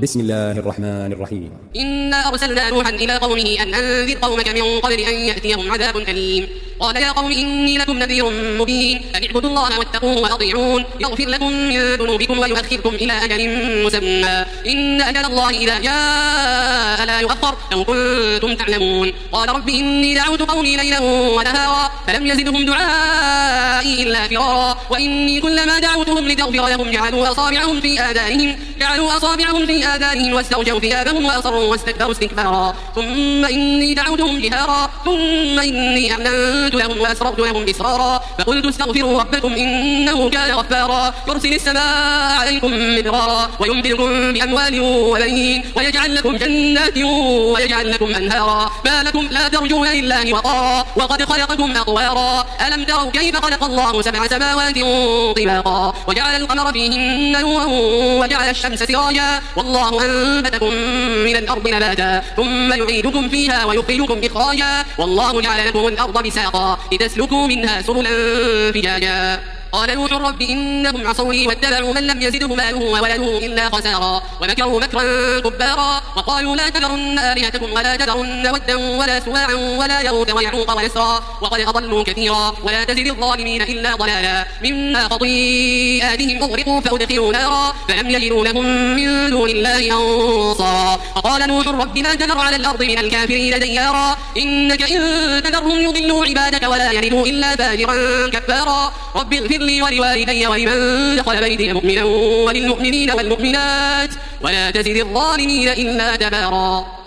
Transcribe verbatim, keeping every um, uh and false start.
بسم الله الرحمن الرحيم. إنا أرسلنا نوحا إلى قومه أن أنذر قومك من قبل أن يأتيهم عذاب أليم. قال يا قوم إني لكم نذير مبين أن اعبدوا الله واتقوه وأطيعون يغفر لكم من ذنوبكم ويؤخركم إلى أجل مسمى إن أجل الله إذا جاء لا يؤخر لو كنتم تعلمون. قال رب إني دعوت قومي ليلا ونهارا فلم يزدهم دعائي إلا فرارا وإني كلما دعوتهم لتغفر لهم جعلوا أصابعهم في آذانهم جعلوا أصابعهم في آذانهم واستغشوا ثيابهم وأصروا واستكبروا استكبارا ثم إني دعوتهم جهارا ثم إني أعلنت لهم وأسررت لهم إسرارا فقلت استغفروا ربكم إنه كان غفارا يرسل السماء عليكم مدرارا ويمددكم بأموال وبنين ويجعل لكم جنات ويجعل لكم أنهارا ما لكم لا ترجون لله وقارا وقد خلقكم أطوارا ألم تروا كيف خلق الله سبع سماوات طباقا وجعل القمر فيهن نورا وجعل الشمس سراجا والله أنبتكم من الأرض نباتا ثم يعيدكم فيها ويخرجكم إخراجا والله جعل لكم الأرض بساطا لتسلكوا منها سبلا فجاجا. قال نوح رب إنهم عصوني واتبعوا من لم يزده ماله وولده إلا خسارا ومكروا مكرا كبارا وقالوا لا تذرن آلهتكم ولا تذرن ودا ولا سواعا ولا يغوث ويعوق ويسرا وقد أضلوا كثيرا ولا تزد الظالمين إلا ضلالا مما خطيئاتهم أغرقوا فأدخلوا نارا فلم يجدوا لهم من دون الله أنصارا. وقال نوح رب ما تذر على الأرض من الكافرين ديارا إنك إن تذرهم يضلوا عبادك ولا يلدوا إلا فاجرا كفارا. رب اغفر لي ولوالدي ولمن دخل بيتي مؤمنا وللمؤمنين والمؤمنات ولا تزد الظالمين إلا تبارا.